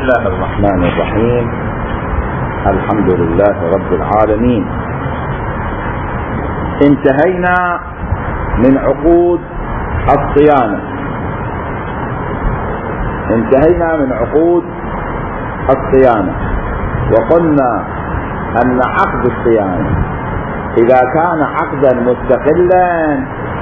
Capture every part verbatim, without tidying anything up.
الله الرحمن الرحيم. الحمد لله رب العالمين. انتهينا من عقود الصيانة انتهينا من عقود الصيانة وقلنا أن عقد الصيانة إذا كان عقدا مستقلا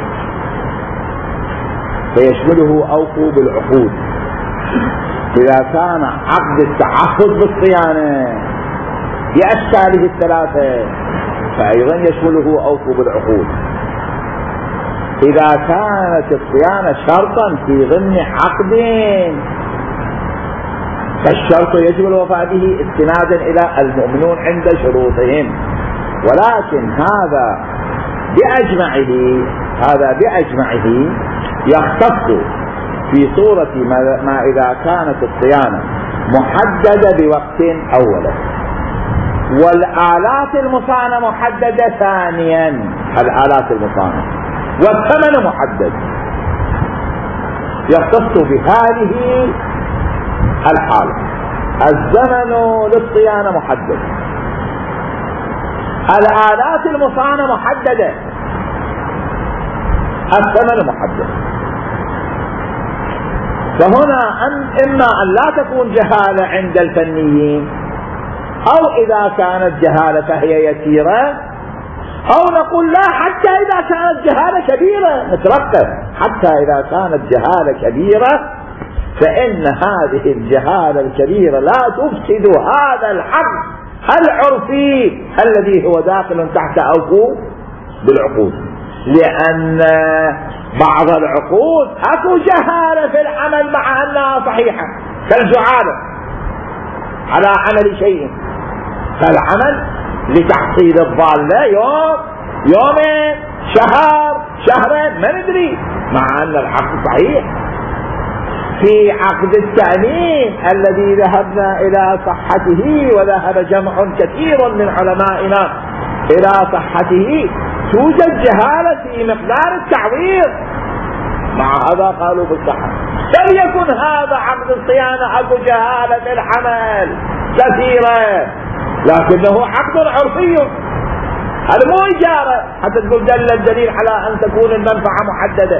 فيشمله أوفوا بالعقود. إذا كان عقد التعهد بالصيانة بأشكاله الثلاثة فأيضا يشمله أوفوا بالعقود. إذا كانت الصيانة شرطا في ضمن عقد فالشرط يجب الوفاء به استنادا إلى المؤمنون عند شروطهم، ولكن هذا بأجمعه هذا بأجمعه يختص في صورة ما إذا كانت الصيانة محددة بوقت أولا والآلات المصانة محددة ثانيا، الآلات المصانة والثمن محدد. يختص بهذه الحالة الزمن للصيانة محدد، الآلات المصانة محددة، الثمن محدد. فهنا إما أن لا تكون جهالة عند الفنيين، أو إذا كانت جهالة فهي يسيرة، أو نقول لا حتى إذا كانت جهالة كبيرة نترقب، حتى إذا كانت جهالة كبيرة فإن هذه الجهالة الكبيرة لا تفسد هذا الحق العرفي الذي هو داخل تحت أوفوا بالعقود، لأن بعض العقود أكو جهالة في العمل مع أنها صحيحة كالجعالة على عمل شيء، فالعمل لتحصيل الضالة يوم يومين شهر شهرين ما ندري مع أن العقد صحيح. في عقد التأمين الذي ذهبنا إلى صحته وذهب جمع كثير من علمائنا إلى صحته توجد جهالة في مقدار التعويض، مع هذا قالوا بالصحة. فليكن هذا عقد الصيانة أكو جهالة في العمل كثيرة لكنه عقد عرفي، هذا مو إجارة حتى تقول دل الدليل على أن تكون المنفعة محددة،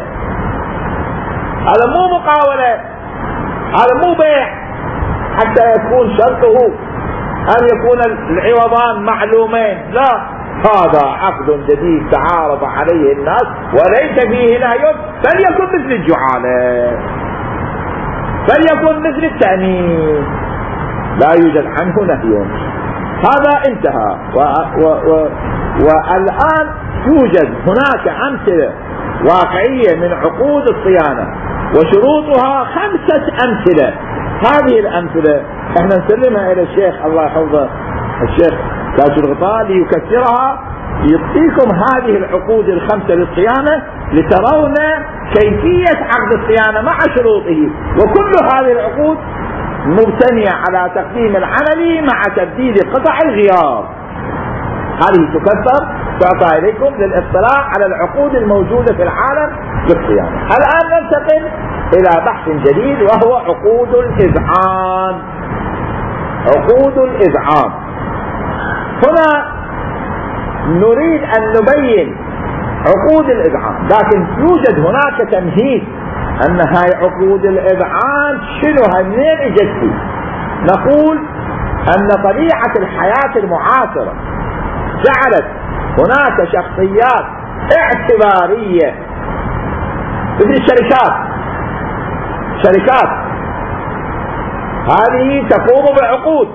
هذا مو مقاولة، هذا مو بيع حتى يكون شرطه أن يكون العوضان معلومين، لا، هذا عقد جديد تعارف عليه الناس وليس فيه نهي، فليكن مثل الجعالة، فليكن مثل التأمين، لا يوجد عنه نهي. هذا انتهى. و و و والآن يوجد هناك أمثلة واقعية من عقود الصيانة وشروطها خمسة أمثلة. هذه الأمثلة احنا نسلمها إلى الشيخ الله يحفظه الشيخ تاج الغطاء ليكثرها، يعطيكم هذه العقود الخمسة للصيانة لترون كيفية عقد الصيانة مع شروطه، وكل هذه العقود مبتنية على تقديم العمل مع تبديل قطع الغيار. هذه تكثر تعطى إليكم للاطلاع على العقود الموجودة في العالم بالصيانة. الآن ننتقل إلى بحث جديد وهو عقود الإذعان. عقود الإذعان هنا نريد أن نبين عقود الإذعان، لكن يوجد هناك تمهيد أن هاي عقود الإذعان شنوها منين اجت. نقول أن طبيعة الحياة المعاصرة جعلت هناك شخصيات اعتبارية مثل الشركات. شركات هذه تقوم بعقود،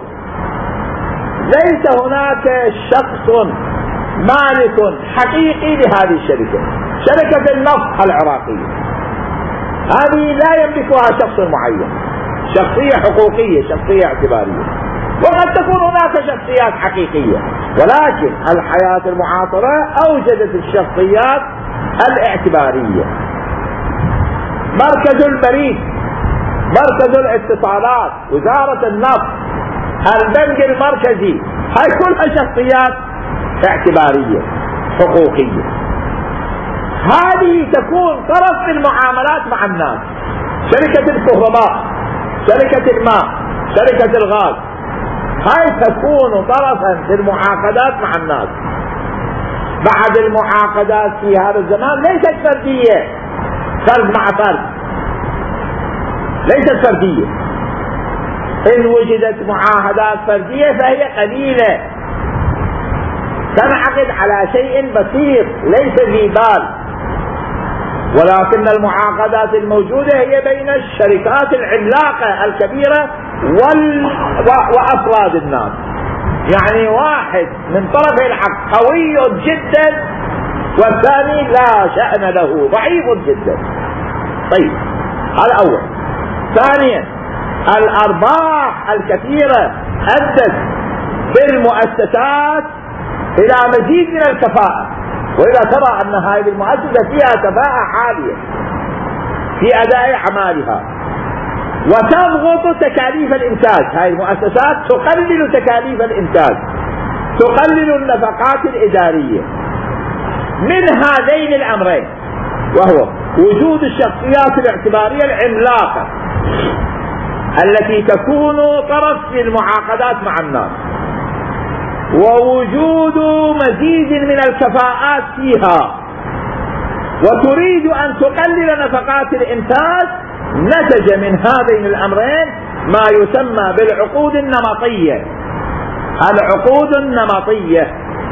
ليس هناك شخص مالك حقيقي لهذه الشركة. شركة النفط العراقية هذه لا يملكها شخص معين، شخصية حقوقية، شخصية اعتبارية، وقد تكون هناك شخصيات حقيقية، ولكن الحياة المعاصرة أوجدت الشخصيات الاعتبارية. مركز البريد، مركز الاتصالات، وزارة النفط، البنك المركزي، هاي كلها شخصيات اعتبارية حقوقية. هذه تكون طرف في المعاملات مع الناس. شركة الكهرباء، شركة الماء، شركة الغاز هاي تكون طرفا في المعاقدات مع الناس. بعد المعاقدات في هذا الزمان ليست فردية، فرد مع فرد، ليست فردية. إن وجدت معاهدات فردية فهي قليلة، تنعقد على شيء بسيط ليس ذي بال، ولكن المعاقدات الموجودة هي بين الشركات العملاقة الكبيرة وال... و... وأفراد الناس. يعني واحد من طرفي العقد قوي جدا والثاني لا شأن له، ضعيف جدا. طيب هذا أول. ثانيا الأرباح الكثيرة أدت بالمؤسسات إلى مزيد من الكفاءة، وإذا ترى أن هذه المؤسسة فيها كفاءة عالية في أداء أعمالها وتضغط تكاليف الإنتاج، هذه المؤسسات تقلل تكاليف الإنتاج، تقلل النفقات الإدارية. من هذين الأمرين وهو وجود الشخصيات الاعتبارية العملاقة التي تكون طرف في المعاقدات مع الناس، ووجود مزيد من الكفاءات فيها، وتريد أن تقلل نفقات الإنتاج، نتج من هذين الأمرين ما يسمى بالعقود النمطية. العقود النمطية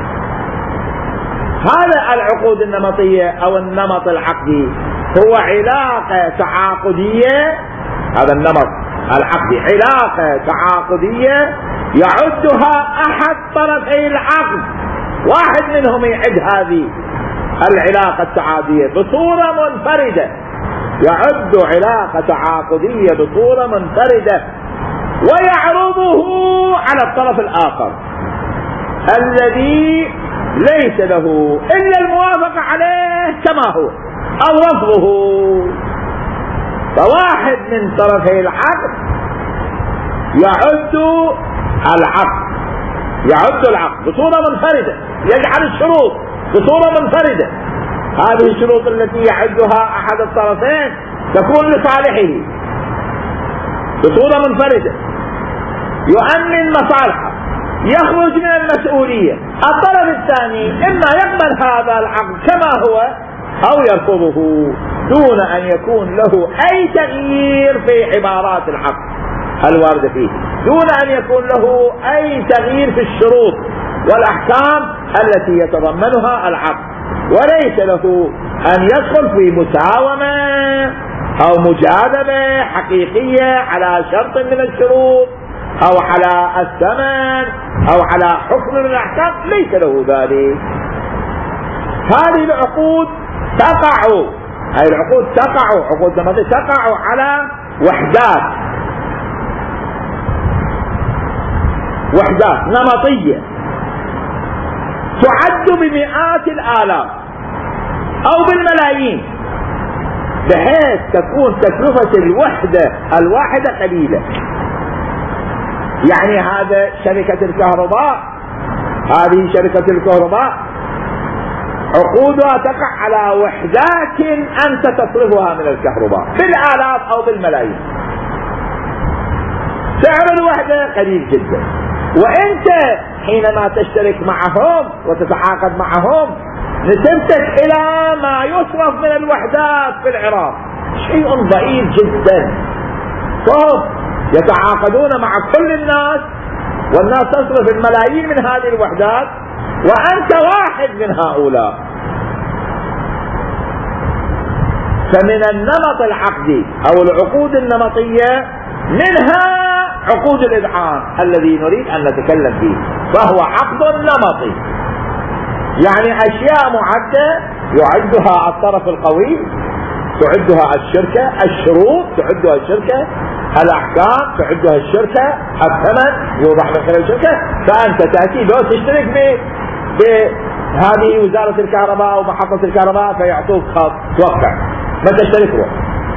هذا العقود النمطية أو النمط العقدي هو علاقة تعاقدية، هذا النمط العقدي علاقة تعاقدية يعدها أحد طرفي العقد، واحد منهم يعد هذه العلاقة التعاقدية بصورة منفردة، يعد علاقة تعاقدية بصورة منفردة ويعرضه على الطرف الآخر الذي ليس له إلا الموافقة عليه كما هو أو رفضه. فواحد من طرفي العقد يعد العقد يعد العقد بصورة منفردة، يجعل الشروط بصورة منفردة. هذه الشروط التي يعدها أحد الطرفين تكون لصالحه بصورة منفردة، يؤمن مصالحه، يخرج من المسؤولية. الطرف الثاني إما يقبل هذا العقد كما هو أو يرفضه دون أن يكون له أي تغيير في عبارات العقد الواردة فيه، دون أن يكون له أي تغيير في الشروط والأحكام التي يتضمنها العقد، وليس له أن يدخل في مساومة أو مجاذبة حقيقية على شرط من الشروط أو على الثمن أو على حكم من الأحكام، ليس له ذلك. هذه العقود تقع هذه العقود تقع عقود نمطية تقع على وحدات وحدات نمطية تعد بمئات الآلاف أو بالملايين، بحيث تكون تكلفة الوحدة الواحدة قليلة. يعني هذا شركة الكهرباء هذه شركة الكهرباء عقودها تقع على وحدات أنت تصرفها من الكهرباء بالآلاف أو بالملايين، سعر الوحدة قليل جدا، وأنت حينما تشترك معهم وتتعاقد معهم نسبتك إلى ما يصرف من الوحدات في العراق شيء ضئيل جدا. فهم يتعاقدون مع كل الناس والناس تصرف الملايين من هذه الوحدات وأنت واحد من هؤلاء. فمن النمط العقدي أو العقود النمطية منها عقود الإذعان الذي نريد أن نتكلم فيه، فهو عقد نمطي، يعني أشياء معدة يعدها الطرف القوي، تعدها الشركة، الشروط تعدها الشركة، الأحكام تعدها الشركة، الثمن يوضع من خلال الشركة. فأنت تأتي لو تشترك بهذه وزارة الكهرباء أو محطة الكهرباء فيعطوك خط توقع ما تشترك روح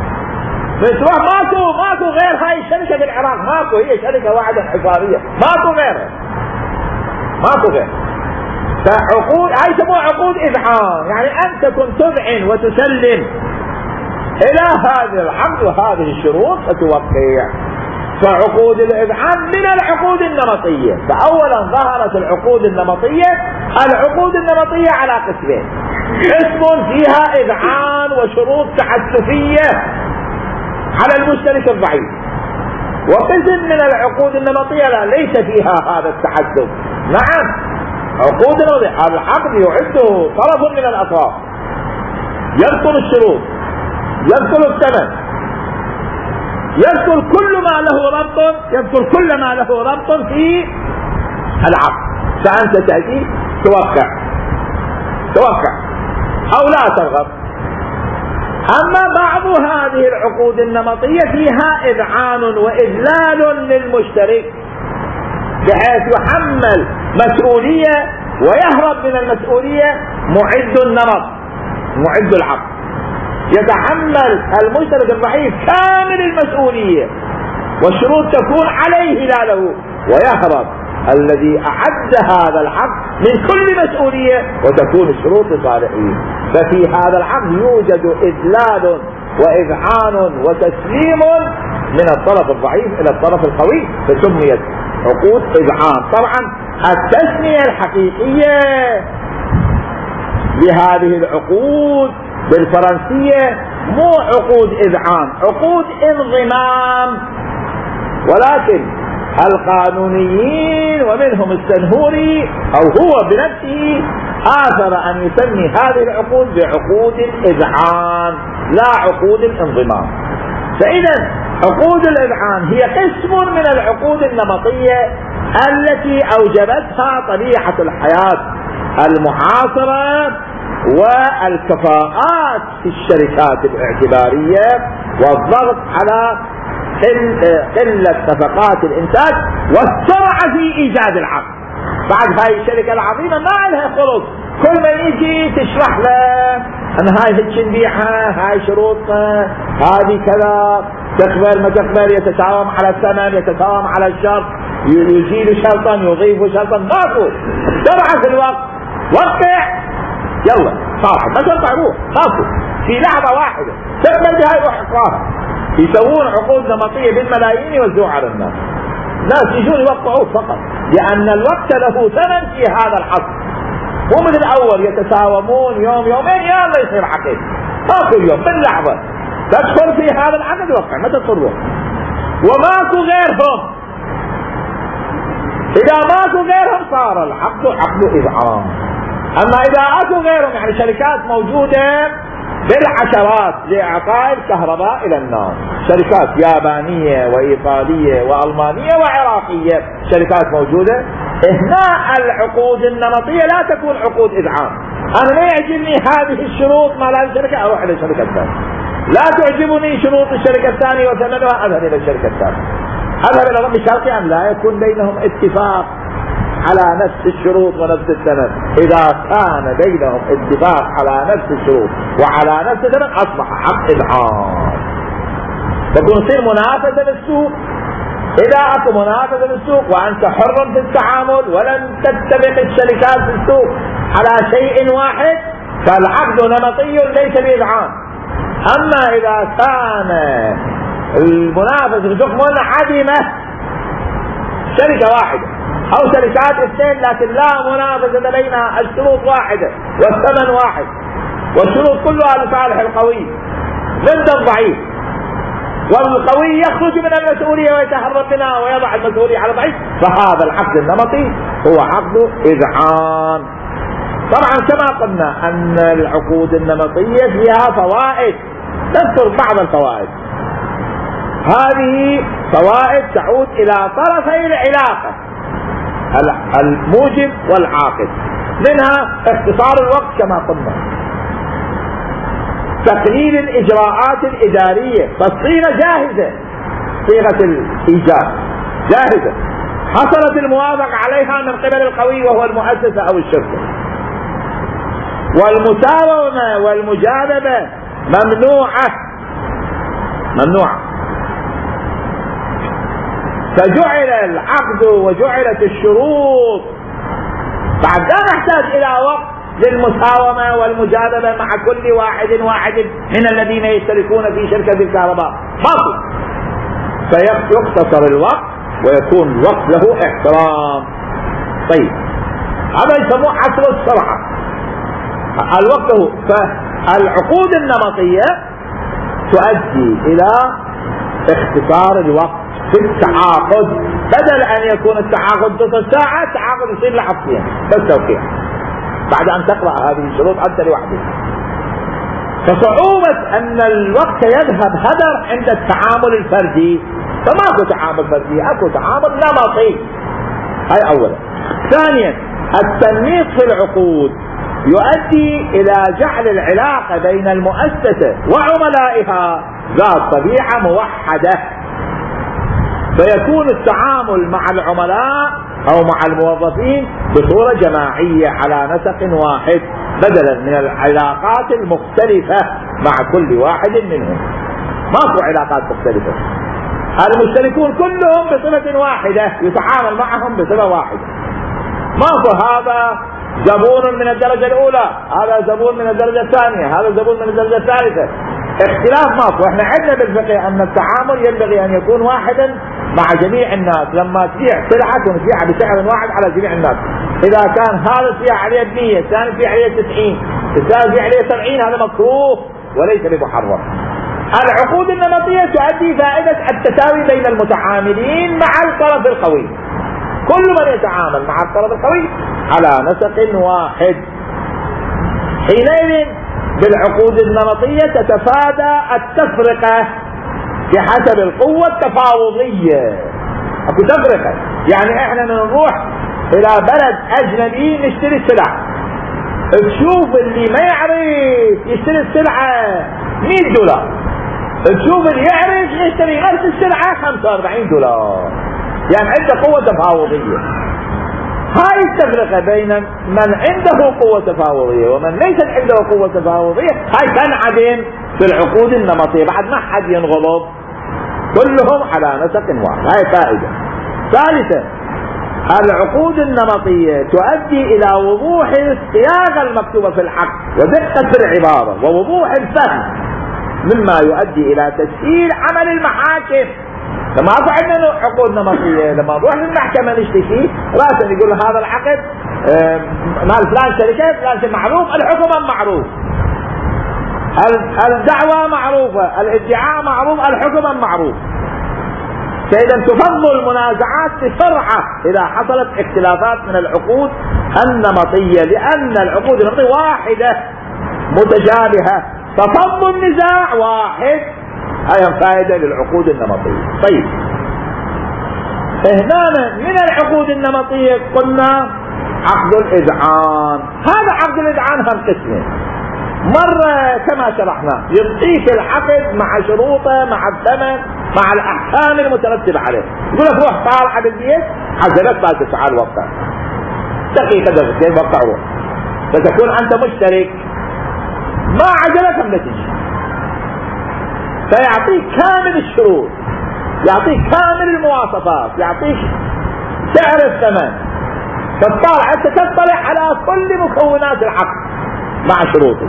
ماكو ماكو غير هاي الشركة في العراق، ماكو، هي شركة واحدة حصارية ماكو غيرها ماكو غير. فعقود هاي يسموها عقود إذعان، يعني أنت كنت تذعن وتسلم إلى هذا العقد وهذه الشروط فتوقع. فعقود الإذعان من العقود النمطية. فأولا ظهرت العقود النمطية. العقود النمطية على قسمين: قسم فيها إذعان وشروط تعسفية على المشترك الضعيف، وقسم من العقود النمطية لا ليس فيها هذا التعسف. نعم، عقود العقد يعده طرف من الأطراف، يذكر الشروط، يذكر الثمن، يذكر كل ما له ربط، يذكر كل ما له ربط في العقد. فأنت تأتي توقع توقع أو لا ترغب. أما بعض هذه العقود النمطية فيها إذعان وإذلال للمشترك بحيث يحمل مسؤولية ويهرب من المسؤولية معد النمط، معد العقد. يتحمل المشترك الضعيف كامل المسؤولية والشروط تكون عليه لا له، ويهرب الذي أعد هذا العقد من كل مسؤولية وتكون الشروط لصالحه. ففي هذا العقد يوجد إذلال وإذعان وتسليم من الطرف الضعيف إلى الطرف القوي، فسميت عقود إذعان. طبعا التسمية الحقيقية لهذه العقود بالفرنسية مو عقود إذعان، عقود انضمام. ولكن القانونيين ومنهم السنهوري أو هو بنفسه آثر أن يسمي هذه العقود بعقود الإذعان لا عقود الانضمام. فإذا عقود الإذعان هي قسم من العقود النمطية التي أوجبتها طبيعة الحياة المعاصرة والكفاءات في الشركات الاعتبارية والضغط على قلة نفقات الإنتاج والسرعة في إيجاد العقد. بعد هاي الشركة العظيمة ما لها خلص، كل ما يجي تشرح له أن هاي هيك نبيعها، هاي شروطها، هذه كذا، تقبل ما تقبل، يتساوم على الثمن، يتساوم على الشرط، يزيد شرطا يضيف شرطا، ماكو سرعة في الوقت. وقع يلا صار ما تنفع روح ماكو في لحظة واحدة تقبل بهاي روح اقراها. يسوون عقود نمطية بالملايين يوزعوا على الناس، ناس يجون يوقعوه فقط لأن الوقت له ثمن في هذا الحصر. مو من الأول يتساومون يوم يومين يلا يصير عقد، ماكو اليوم باللحظة تدخل في هذا العقد وقع ما تدخل. وماكو غيرهم، إذا ماكو غيرهم صار العقد عقد إذعان. أما إذا أكو غيرهم يعني شركات موجودة بالعشرات لإعطاء الكهرباء إلى الناس، شركات يابانية وإيطالية وألمانية وعراقية، شركات موجودة، هنا العقود النمطية لا تكون عقود إذعان. أنا لا يعجبني هذه الشروط ما لا الشركة أروح إلى الشركة الثانية، لا تعجبني شروط الشركة الثانية وثمنها أذهب إلى الشركة الثانية، أذهب إلى رب بشرط أن لا يكون بينهم اتفاق على نفس الشروط ونفس الثمن. إذا كان بينهم اتفاق على نفس الشروط وعلى نفس الثمن أصبح عقد إذعان، تكون تصير منافسة بالسوق. إذا أكو منافسة بالسوق وأنت حر في التعامل ولن تتفق الشركات في السوق على شيء واحد فالعقد نمطي ليس بإذعان. أما إذا كان المنافسة في السوق عديمة، شركة واحدة أو شركات اثنين لكن لا منافسة بينها، الشروط واحدة والثمن واحد والشروط كلها لصالح القوي ضد الضعيف، والقوي يخرج من المسؤولية ويتهرب منها ويضع المسؤولية على الضعيف، فهذا العقد النمطي هو عقد إذعان. طبعا كما قلنا أن العقود النمطية فيها فوائد، نذكر بعض الفوائد. هذه فوائد تعود إلى طرفي العلاقة، الموجب والعاقد. منها اختصار الوقت كما قلنا، تقليل الإجراءات الإدارية، فالصيغة جاهزة، صيغة الإيجاب جاهزة، حصلت الموافقة عليها من قبل القوي وهو المؤسسة أو الشركة. والمساومة والمجاذبة ممنوعة ممنوعة فجعل العقد وجعلت الشروط بعد لا نحتاج إلى وقت للمساومة والمجاذبة مع كل واحد واحد من الذين يشتركون في شركة الكهرباء، ماكو. فيختصر الوقت ويكون الوقت له احترام. طيب هذا يسموه عصر السرعة. الوقت هو. فالعقود النمطية تؤدي إلى اختصار الوقت في التعاقد، بدل أن يكون التعاقد نصف ساعة التعاقد يصير لحظتين بس توقيع بعد أن تقرأ هذه الشروط أنت لوحدك. فصعوبة أن الوقت يذهب هدر عند التعامل الفردي، فماكو تعامل فردي، اكو تعامل نمطي. هاي أولا. ثانيا التنميط في العقود يؤدي إلى جعل العلاقة بين المؤسسة وعملائها ذات طبيعة موحدة، فيكون التعامل مع العملاء أو مع الموظفين بصورة جماعية على نسق واحد، بدلا من العلاقات المختلفة مع كل واحد منهم. ماكو علاقات مختلفة، المشتركون كلهم بصفة واحدة يتعامل معهم بصفة واحدة. ماكو هذا زبون من الدرجة الأولى، هذا زبون من الدرجة الثانية، هذا زبون من الدرجة الثالثة. اختلاف ماكو. احنا عندنا بالفقه أن التعامل ينبغي أن يكون واحدا مع جميع الناس. لما تبيع سلعة تبيعها بسعر واحد على جميع الناس. إذا كان هذا فيها عليه مية، الثاني فيها عليه تسعين، الثالث فيها عليه سبعين، هذا مكروه وليس بمحرم. العقود النمطية تؤدي فائدة التساوي بين المتعاملين مع الطرف القوي، كل من يتعامل مع الطرف القوي على نسق واحد. حينئذ بالعقود النمطية تتفادى التفرقة بحسب القوة التفاوضية. اكو تفرقة، يعني احنا نروح الى بلد اجنبي نشتري السلع، تشوف اللي ما يعرف يشتري السلعة مئة دولار، تشوف اللي يعرف يشتري نفس السلعة خمسة وأربعين دولار، يعني عنده قوة تفاوضية. هاي التفرقة بين من عنده قوة تفاوضية ومن ليس عنده قوة تفاوضية هاي تنعدم في العقود النمطية، بعد ما حد ينغضب، كلهم على نسق واحد. هاي فائدة. ثالثا العقود النمطية تؤدي إلى وضوح الصياغة المكتوبة في العقد ودقة العبارة ووضوح الفهم، مما يؤدي إلى تسهيل عمل المحاكم. لما أكو عندنا عقود نمطية، لما نروح للمحكمة نشتكي راسا يقول هذا العقد مال فلان شركة فلان معروف، الحكم معروف، الدعوة معروفة، الادعاء معروف، الحكم معروف. فإذا تفضل المنازعات بسرعة إذا حصلت اختلافات من العقود النمطية، لأن العقود النمطية واحدة متجابهة، ففضل النزاع واحد. هاي فائدة للعقود النمطية. طيب هنا من العقود النمطية قلنا عقد الإذعان. هذا عقد الإذعان هم قسمين. مرة كما شرحنا يعطيك العقد مع شروطه مع الثمن مع الأحكام المترتبة عليه، يقول لك روح طالع بالبيت عزلت ما تفعل وقتها دقيقة دقيقتين وقتها روح، فتكون أنت مشترك، ما عجلك هم نتيجة. فيعطيك كامل الشروط، يعطيك كامل المواصفات، يعطيك سعر الثمن، فتطالع أنت تطلع على كل مكونات العقد مع شروطه.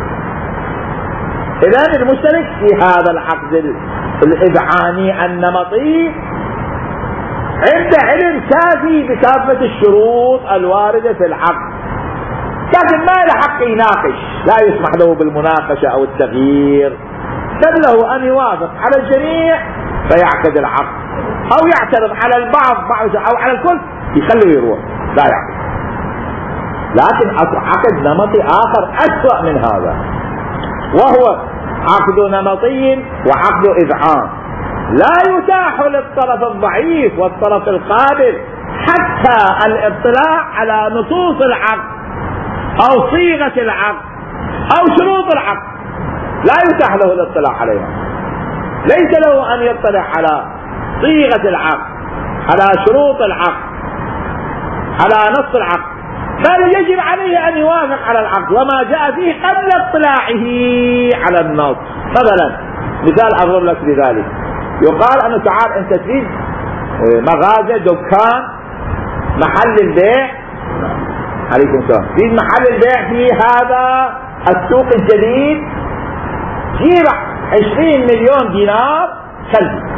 إذن المشترك في هذا العقد الإذعاني النمطي عنده علم كافي بكافة الشروط الواردة في العقد، لكن ما له حق يناقش، لا يسمح له بالمناقشة أو التغيير، بل له أن يوافق على الجميع فيعقد العقد، أو يعترض على البعض بعض أو على الكل يخليه يروح لا يعقد. لكن عقد نمطي آخر أسوأ من هذا، وهو عقد نمطي وعقد إذعان. لا يتاح للطرف الضعيف والطرف القابل حتى الاطلاع على نصوص العقد أو صيغة العقد أو شروط العقد، لا يتاح له الاطلاع عليها. ليس له أن يطلع على صيغة العقد، على شروط العقد، على نص العقد، بل يجب عليه أن يوافق على العقد وما جاء فيه قبل اطلاعه على النص. مثلا مثال أضرب لك بذلك، يقال أنه تعال أنت تريد مغازة دكان محل البيع، عليكم السلام، تريد محل البيع في هذا السوق الجديد، جيب عشرين مليون دينار خلي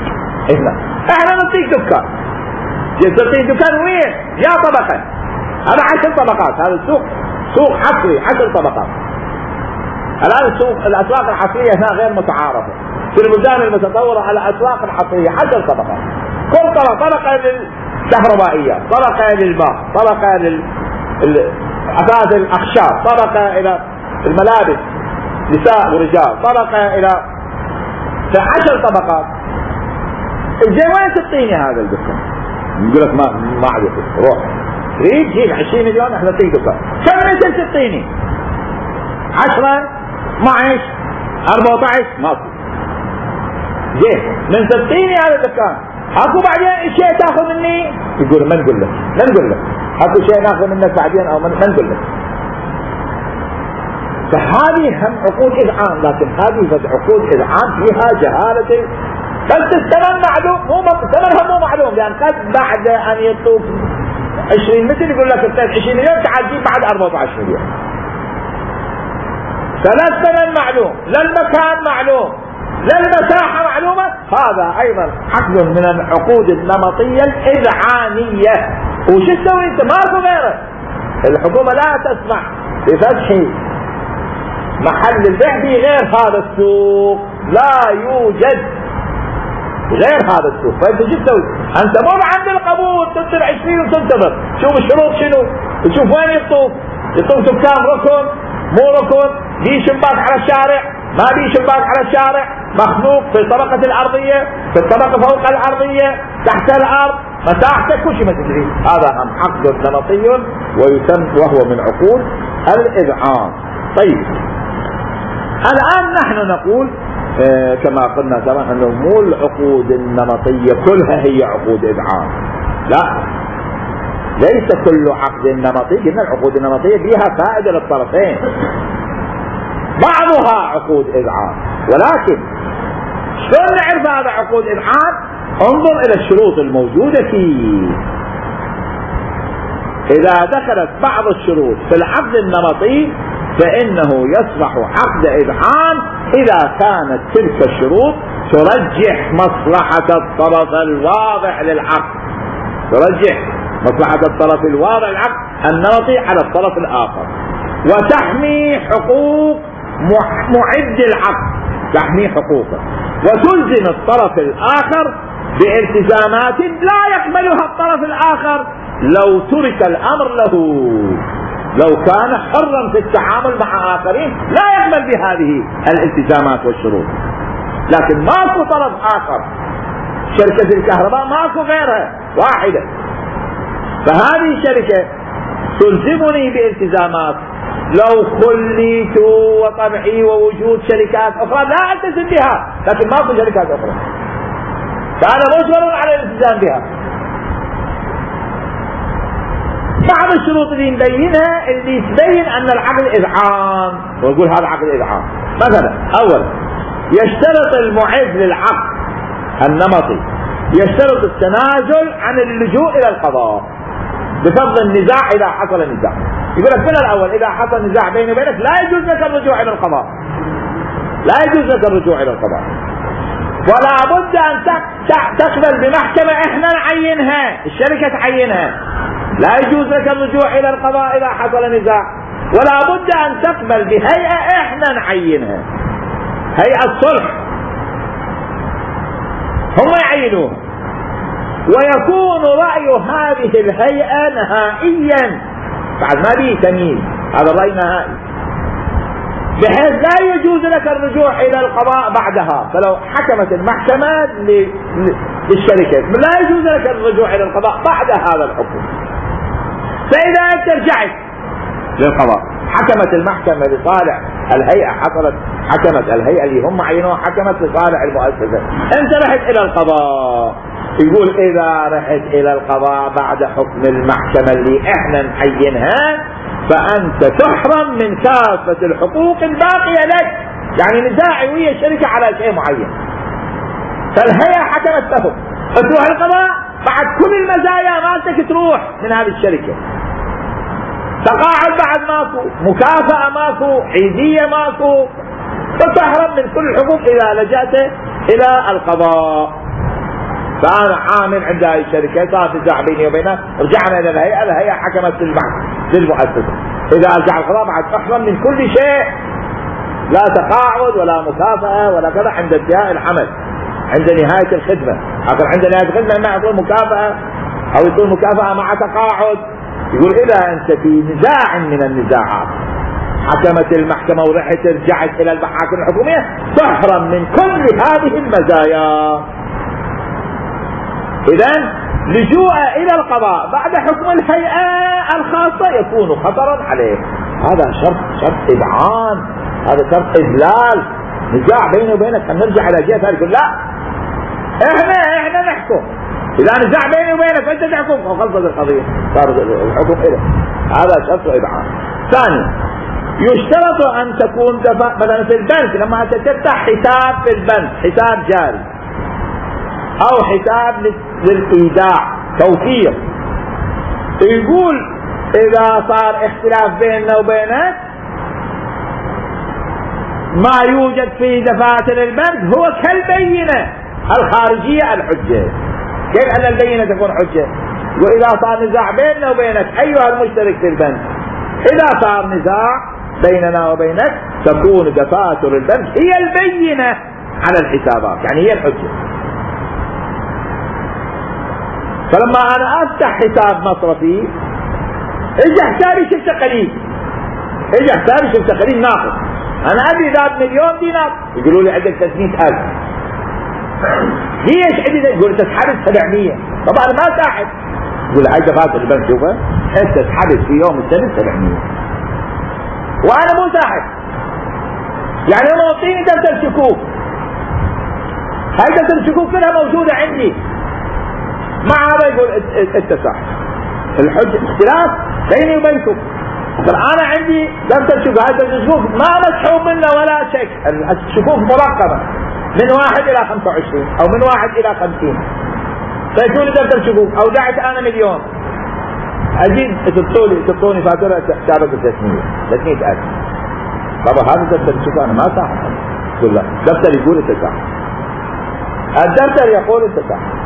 احنا نعطيك دكان، تعطيك دكان وين؟ يا طبقة، هذا عشر طبقات، هذا السوق سوق حصري عشر طبقات. الآن السوق الأسواق الحصرية هنا غير متعارفة، في البلدان المتطورة على الأسواق الحصرية عشر طبقات، كل طبقة طبقة للكهربائية، طبقة للماء، طبقة للأثاث الأخشاب، طبقة إلى الملابس نساء ورجال، طبقة إلى عشر طبقات. الجاي وين تعطيني هذا الدكان؟ يقول لك ما ما عاد روح تريد جيب عشرين مليون احنا نعطيك دكان. كم انت تعطيني؟ عشرة اثناشر أربعة عشر ما في. زين من تعطيني هذا الدكان اكو بعدين شيء تاخذ مني؟ يقول ما نقول لك ما نقول لك اكو شيء ناخذ منك بعدين او ما نقول لك. فهذه هم عقود إذعان، لكن هذه عقود إذعان فيها جهالة، بس الثمن معلوم، مو ثمنها مو معلوم، لأن قد بعد أن يطوف عشرين مثل يقول لك ابتدأ عشرين مليون تعال جيب بعد أربعة عشر مليون. فلا الثمن معلوم، لا المكان معلوم، لا المساحة معلومة. هذا أيضا عقد من العقود النمطية الإذعانية. وش تسوي أنت؟ ماكو غيره. الحكومة لا تسمح بفتح محل البيع في غير هذا السوق، لا يوجد غير هذا السوق. فانت شو تسوي؟ انت مر عند القبول تنطر عشرين وتنتظر شوف الشروط شنو، تشوف وين يطوف، يطوف دكان ركن مو ركن، دي شباك على الشارع ما دي شباك على الشارع، مخلوق في الطبقة الأرضية في الطبقة فوق الأرضية تحت الأرض، مساحتك كل شيء ما تدري. هذا هم عقد نمطي ويسمى وهو من عقود الإذعان. طيب الآن نحن نقول آه كما قلنا سابقا أنه مو العقود النمطية كلها هي عقود إذعان، لا، ليس كل عقد نمطي. قلنا العقود النمطية فيها فائدة للطرفين، بعضها عقود إذعان، ولكن شلون نعرف هذا عقود إذعان؟ انظر إلى الشروط الموجودة فيه. إذا دخلت بعض الشروط في العقد النمطي فإنه يصبح عقد إذعان إذا كانت تلك الشروط ترجح مصلحة الطرف الواضح للعقد، ترجح مصلحة الطرف الواضح للعقد النمطي على الطرف الآخر، وتحمي حقوق معد العقد، تحمي حقوقه، وتلزم الطرف الآخر بالتزامات لا يقبلها الطرف الآخر لو ترك الأمر له، لو كان حرا في التعامل مع آخرين لا يقبل بهذه الالتزامات والشروط. لكن ماكو طرف آخر، شركة الكهرباء ماكو غيرها واحدة، فهذه الشركة تلزمني بالتزامات، لو خليت وطبعي ووجود شركات أخرى لا ألتزم بها، لكن ماكو شركات أخرى فأنا مجبر على الالتزام بها. بعض الشروط اللي نبينها اللي تبين أن العقد إذعان، ونقول هذا عقد إذعان. مثلا أولا يشترط المعد للعقد النمطي يشترط التنازل عن اللجوء إلى القضاء بفضل النزاع إذا حصل النزاع. يقول لك من الأول إذا حصل نزاع بيني وبينك لا يجوز لك الرجوع إلى القضاء، لا يجوز لك الرجوع إلى القضاء، ولا بد أن تقبل بمحكمة إحنا نعينها، الشركة تعينها، لا يجوز لك الرجوع إلى القضاء إذا حصل نزاع، ولا بد أن تقبل بهيئة إحنا نعينها، هيئة الصلح هم يعينوها، ويكون رأي هذه الهيئة نهائيا، بعد ما به تمييز، هذا الرأي نهائي، بحيث لا يجوز لك الرجوع إلى القضاء بعدها. فلو حكمت المحكمة للشركة لا يجوز لك الرجوع إلى القضاء بعد هذا الحكم. فإذا أنت رجعت للقضاء حكمت المحكمة لصالح الهيئة، حصلت حكمت الهيئة اللي هم عينوها حكمت لصالح المؤسسة، أنت رحت إلى القضاء، يقول إذا رحت إلى القضاء بعد حكم المحكمة اللي إحنا نعينها فأنت تحرم من كافة الحقوق الباقية لك. يعني نزاعي ويا الشركة على شيء معين، فالهيئة حكمت له، تروح القضاء بعد كل المزايا مالتك تروح من هذه الشركة، تقاعد بعد ماكو، مكافأة ماكو، عيدية ماكو، فتحرم من كل الحقوق إذا لجأت إلى القضاء. فأنا عامل عند هاي الشركة، صار نزاع بيني وبينها، رجعنا إلى الهيئة، الهيئة حكمت للبحث للمؤسسة. إذا رجع القضاء بعد أحرم من كل شيء، لا تقاعد ولا مكافأة ولا كذا عند انتهاء العمل، عند نهاية الخدمة. لكن عند نهاية الخدمة ما يعطون مكافأة أو يكون مكافأة مع تقاعد. يقول إذا أنت في نزاع من النزاعات حكمت المحكمة ورحت رجعت إلى المحاكم الحكومية، تحرم من كل هذه المزايا. إذن لجوء إلى القضاء بعد حكم الهيئة الخاصة يكون خطرا عليه. هذا شرط شرط إذعان، هذا شرط إذلال. نزاع بيني وبينك نرجع إلى جهة ثالثة، لا إحنا إحنا نحكم. إذا نزاع بيني وبينك فأنت تحكم، وخلصت القضية، صار الحكم إليه. هذا شرط إذعان. ثاني، يشترط أن تكون دفع مثلا في البنك، لما تفتح حساب في البنك، حساب جاري أو حساب للإيداع توفير، يقول إذا صار اختلاف بيننا وبينك ما يوجد في دفاتر البنك هو كالبينة الخارجية الحجة. كيف أن البينة تكون حجة؟ وإذا صار نزاع بيننا وبينك أيها المشترك في البنك، إذا صار نزاع بيننا وبينك تكون دفاتر البنك هي البينة على الحسابات، يعني هي الحجة. فلما أنا أفتح حساب مصرفي، إجا حسابي شفت قليل، إجا حسابي شفت قليل ناقص، أنا أبي ذات مليون دينار، يقولوا لي عندك ثلاثمئة ألف. ليش عندي؟ يقول تسحبت سبعمية. طبعا أنا ما ساحب. يقول هاي دفاتر البنك، شوفها أنت تسحبت في يوم السبت سبعمية وأنا مو ساحب. يعني هم يعطيني دفتر شكوك، هاي دفتر الشكوك كلها موجودة عندي، مع هذا يقول انت ساحب. الحجة اختلاف بيني وبينكم. أنا عندي دفتر شكوك، هاي دفتر شكوك ما مسحوب منه ولا شيء، الشكوك مرقمة من واحد إلى خمسة وعشرين أو من واحد إلى خمسين. فيكون دفتر شكوك أودعت أنا مليون، أجيب تبطوني تبطوني فاتورة حسابك ثلاثمية ثلاثمية ألف. طبعا هذا دفتر الشكوك أنا ما ساحب. يقول لا، دفتر يقول أنت ساحب، الدفتر يقول أنت ساحب،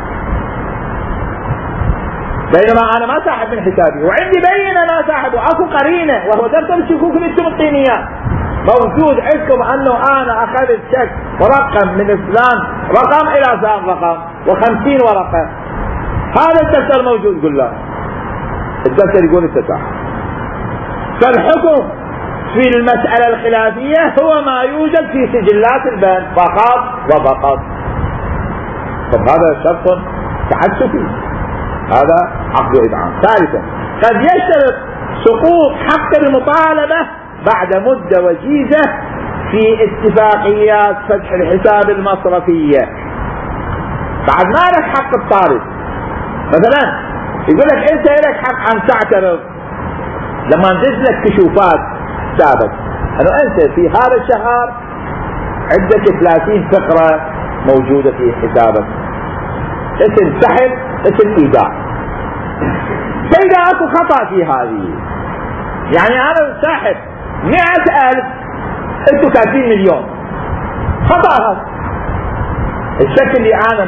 بينما أنا ما ساحب من حسابي وعندي بينة ما ساحب، وأكو قرينة وهو دفتر الشكوك اللي انتم مطينياه موجود عندكم أنه أنا أخذت شك ورقم من فلان رقم إلى فلان رقم وخمسين ورقة، هذا الدفتر موجود. يقول لا، الدفتر يقول انت ساحب. فالحكم في المسألة الخلافية هو ما يوجد في سجلات البنك فقط وفقط. طب هذا شرط تعسفي، هذا عقد إدعام. ثالثا، قد يشترط سقوط حق المطالبة بعد مدة وجيزة في اتفاقيات فتح الحساب المصرفية. بعد ما لك حق الطالب، مثلا يقول لك انت لك حق ان تعترض لما ندز لك كشوفات سابق انه انت في هذا الشهر عندك ثلاثين فقرة موجودة في حسابك، اسم سحب اسم ايداع. فإذا اكو خطأ في هذه، يعني انا ساحب مئة الف انتو كاتبين مليون، خطأ هذا. الشكل اللي انا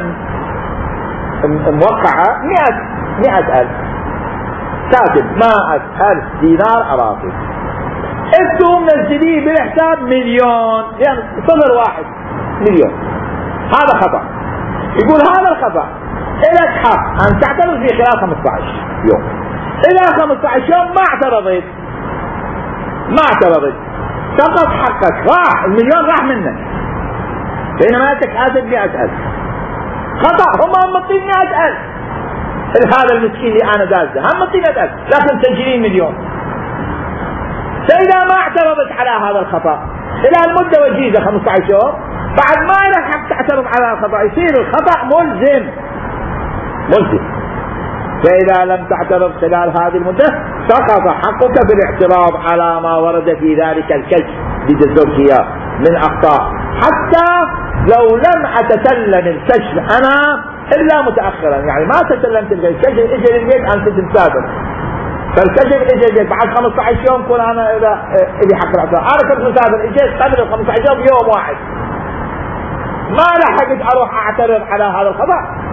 موقعه مئة مئة الف، كاتب مئة الف دينار اراضي، انتو منزلين بالحساب مليون، يعني صفر واحد مليون. هذا خطأ. يقول هذا الخطأ إلك حق أن تعترض في خلال خمسة عشر يوم. إلى خمسة عشر يوم ما اعترضت ما اعترضت سقط حقك، راح المليون راح منك، بينما أنت كاتب مئة ألف. خطأ، هم مطين مئة ألف، هذا المسكين اللي أنا دازه هم مطين مئة ألف لكن تسجلين مليون. فإذا ما اعترضت على هذا الخطأ إلى المدة وجيزة خمسة عشر يوم، بعد ما لك حق تعترض على الخطأ، يصير الخطأ ملزم ملزم. فإذا لم تعترض خلال هذه المدة سقط حقك في الاعتراض على ما ورد في ذلك الكشف للزوجية من أخطاء، حتى لو لم أتسلم الكشف أنا إلا متأخرا. يعني ما تسلمت الكشف، إجل البيت أن كنت مسافر، فالكشف إجل البيت بعد خمسة عشر يوم كون أنا إذا إلي حق الاعتراض. أنا كنت مسافر، إجيت قبل ال خمسة عشر يوم بيوم واحد، ما لحقت أروح أعترض على هذا الخطأ،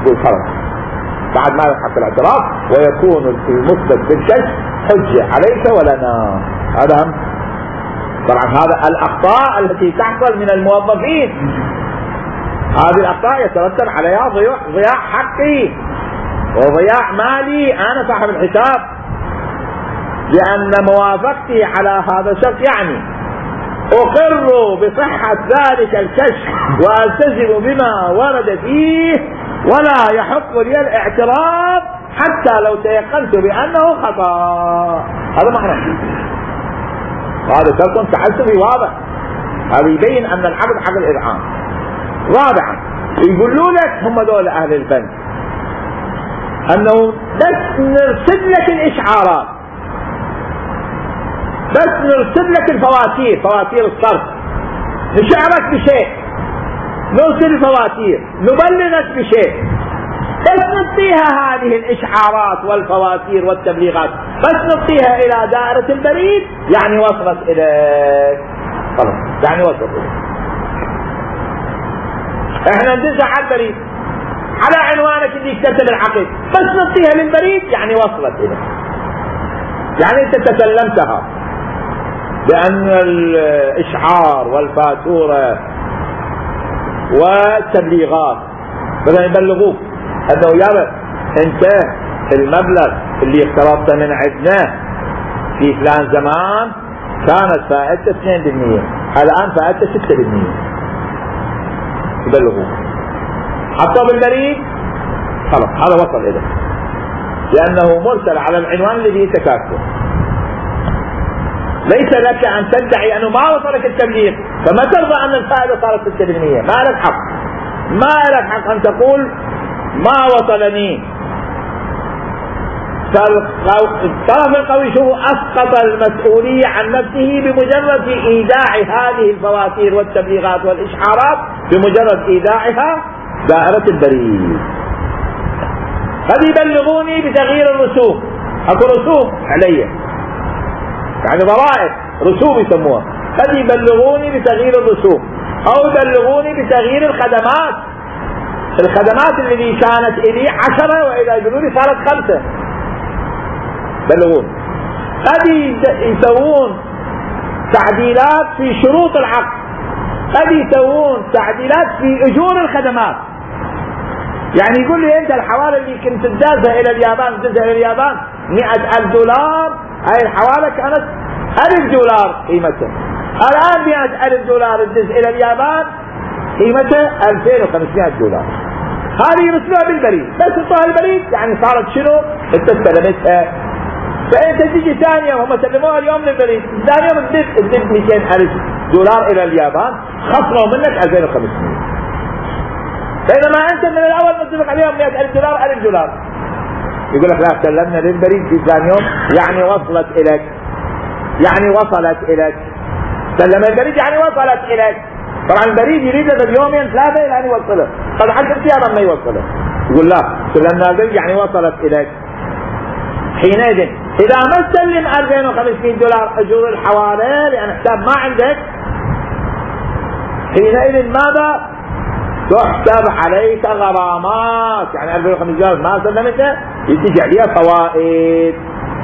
يقول خلاص بعد ما يحق الاعتراف ويكون المثبت بالكشف حجة عليك ولنا. هذا هم طبعا هذا الأخطاء التي تحصل من الموظفين، هذه الأخطاء يترتب عليها ضياع حقي وضياع مالي أنا صاحب الحساب، لأن موافقتي على هذا الشرط يعني أقر بصحة ذلك الكشف وألتزم بما ورد فيه ولا يحق لي الاعتراف حتى لو تيقنت بأنه خطأ. هذا معنى هذا شرط تحسبي واضح، هذا يبين أن العقد عقد إذعان. رابعا يقولوا لك هم دول أهل البنك أنه بس نرسل لك الإشعارات، بس نرسل لك الفواتير، فواتير الصرف، نشعرك بشيء، نرسل الفواتير، نبلغك بشيء، بس نعطيها هذه الإشعارات والفواتير والتبليغات، بس نعطيها إلى دائرة البريد يعني وصلت إليك، خلاص يعني وصلت إليك. احنا ندزها على البريد على عنوانك اللي كتبت العقد، بس نعطيها للبريد يعني وصلت إليك، يعني انت تسلمتها، لأن الإشعار والفاتورة والتبليغات بدأ يبلغوك أنه يابا أنت المبلغ اللي اقترضت من عندنا في فلان زمان كانت فائدته اثنين بالمئة، الآن فائدته ستة بالمئة، يبلغوك حطوا بالبريد خلاص هذا وصل إليه، لأنه مرسل على العنوان الذي انت كاتبه. ليس لك أن تدعي أنه ما وصلك التبليغ فما ترضى أن الفائدة صارت ستة بالمئة، ما لك حق، ما لك حق أن تقول ما وصلني. فالطرف القوي شو أسقط المسؤولية عن نفسه بمجرد إيداع هذه الفواتير والتبليغات والإشعارات، بمجرد إيداعها دائرة البريد. قد يبلغوني بتغيير الرسوم، أكو رسوم علي يعني ضرائب رسوم يسموها، قد يبلغوني بتغيير الرسوم أو يبلغوني بتغيير الخدمات، الخدمات اللي كانت إلي عشرة وإذا يقولوا لي صارت خمسة بلغون. قد يسوون تعديلات في شروط العقد، قد يسوون تعديلات في أجور الخدمات، يعني يقول لي أنت الحوالة اللي كنت تدازها إلى اليابان تدازها إلى اليابان مئة ألف دولار، هاي الحوالة كانت ألف دولار قيمتها، الآن مئة ألف دولار تدز إلى اليابان قيمتها ألفين وخمسمائة دولار، هذه يرسلوها بالبريد، بس يرسلوها بالبريد يعني صارت شنو؟ انت استلمتها، فانت تجي ثانية وهم سلموها اليوم للبريد، ثاني يوم تدز مئتين ألف دولار إلى اليابان خسروا منك ألفين وخمسمائة، بينما أنت من الأول متفق عليهم مئة ألف دولار ألف دولار، يقول لك لا سلمنا للبريد في ثاني يوم يعني وصلت إليك، يعني وصلت إليك، سلم البريد يعني وصلت إليك. طبعا البريد يريد له يومين ثلاثة يعني يوصله، قد عشر أيام ما يوصله، يقول لا سلمنا البريد يعني وصلت إليك. حينئذ إذا ما تسلم ألفين وخمسمائة دولار أجور الحوالة لأن حساب ما عندك، حينئذ ماذا؟ تحسب عليك غرامات، يعني ألفين وخمسمائة دولار ما سلمتها يتجي عليها فوائد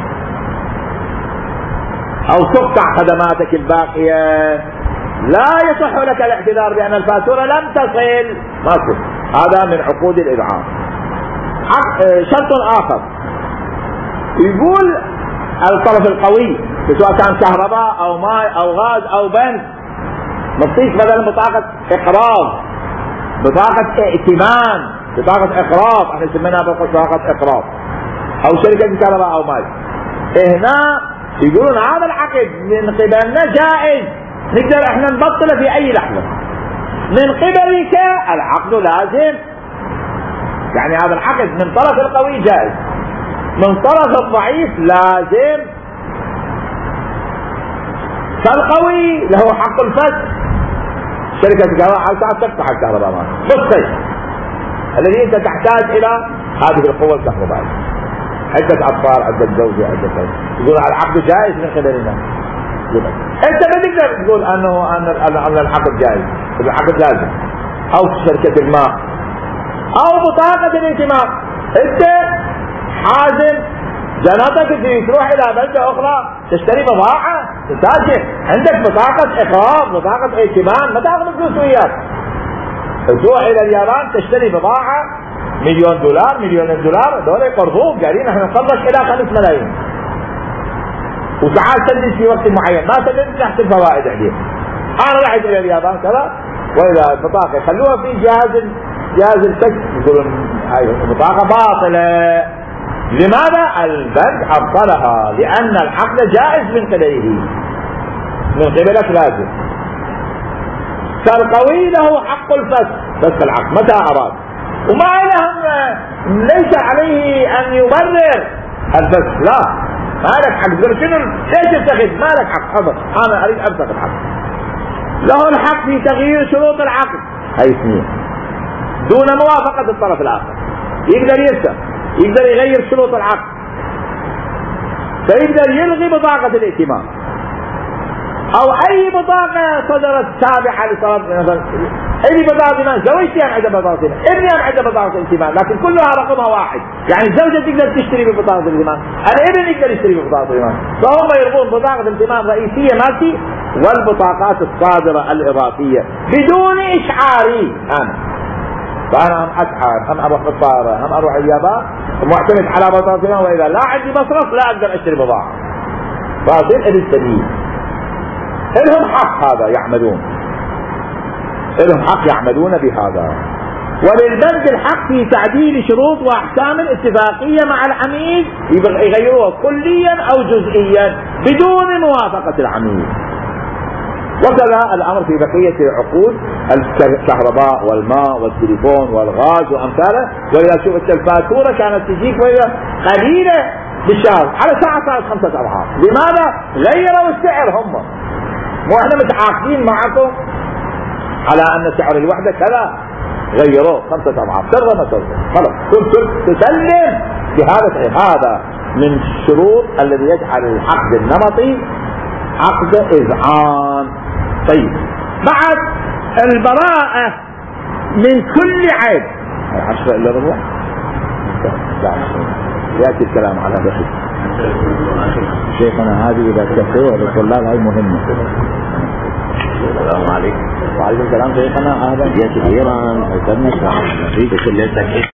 أو تقطع خدماتك الباقية. لا يصح لك الاعتذار بأن الفاتورة لم تصل، ما تصل، هذا من عقود الإذعان. شرط آخر يقول الطرف القوي سواء كان كهرباء أو ماء أو غاز أو بنك نعطيك بدل بطاقة إقراض بطاقة ائتمان، بطاقة إقراض احنا سميناها بطاقة إقراض، أو شركة كهرباء أو ماء، هنا يقولون هذا العقد من قبلنا جائز، نقدر احنا نبطله في اي لحظة، من قبلك العقد لازم، يعني هذا العقد من طرف القوي جائز، من طرف الضعيف لازم. فالقوي له حق الفسخ، شركة الكهرباء على ساعة تفتح الكهرباء ما بالصيف الذي انت تحتاج الى هذه القوة الكهربائية، عدة أطفال عدة زوجة عدة زوجة، يقول العقد جائز من قبلنا، انت ما تقدر تقول انه ان العقد جائز، العقد لازم. او في شركة الماء او بطاقة الائتمان. انت حازم جناتك تروح الى بلدة اخرى تشتري بضاعة تتاجر، عندك بطاقة اقراض بطاقة ائتمان ما تاخذ فلوس وياك. تروح الى اليابان تشتري بضاعة مليون دولار مليون دولار، دول يقرضوك قالين احنا نقرضك الى خمس ملايين وتعال سدد في وقت معين، ما سددت تحت الفوائد عليك. انا رحت الى اليابان كذا، واذا البطاقة يخلوها في جهاز جهاز الكشف يقولون هاي بطاقة باطلة. لماذا؟ البنك ابطلها لان العقد جائز من قبله، من قبلك لازم. فالقوي له حق الفسخ، فسخ العقد متى اراد، وما لهم ليس عليه ان يبرر الفسخ. لا، ما لك حق. شنو ليش تتخذ؟ ما لك حق. حضر انا اريد افسخ العقد. له الحق في تغيير شروط العقد، هاي اثنين، دون موافقة الطرف الاخر. يقدر يفسخ، يقدر يغير شروط العقد، فيقدر يلغي بطاقة الائتمان او اي بطاقة صدرت تابعة لطرف. مثلا اي بطاقة ائتمان، زوجتي ام عندها بطاقة ائتمان، ابني ام عنده بطاقة ائتمان، لكن كلها رقمها واحد. يعني الزوجة تقدر تشتري ببطاقة الائتمان، الابن يقدر يشتري ببطاقة الائتمان، فهم يربون بطاقة الائتمان الرئيسية مالتي والبطاقات الصادرة الاضافية بدون اشعاري. انا فانا هم اشعر، هم اروح بالطائرة، هم اروح اليابان معتمد على بطاقة الائتمان، واذا لا عندي مصرف لا اقدر اشتري بضاعة. فاصل ابن سبيل لهم حق هذا يعملون، لهم حق يعملون بهذا. وللبنك الحق في تعديل شروط واحكام الاتفاقية مع العميل، يغيروها كليا او جزئيا بدون موافقة العميل. وكذا الامر في بقية العقود، الكهرباء والماء والتليفون والغاز وامثاله. واذا شفت الفاتورة كانت تجيك وهي قليلة بالشهر، على ساعة صارت خمسة اضعاف. لماذا؟ غيروا السعر هم، مو احنا متعاقدين معكم على ان سعر الوحدة كذا، غيروه خمسة اضعاف. ترضى ما ترضى خلاص كنت تسلم بهذا. هذا من الشروط الذي يجعل العقد النمطي عقد اذعان. طيب، بعد البراءة من كل عيب، عشرة الا ربع ياتي الكلام على ذلك. شيخنا هذه اذا تكفيه للطلاب هاي مهمة. السلام عليكم. وعليكم السلام شيخنا. هذا كثيرا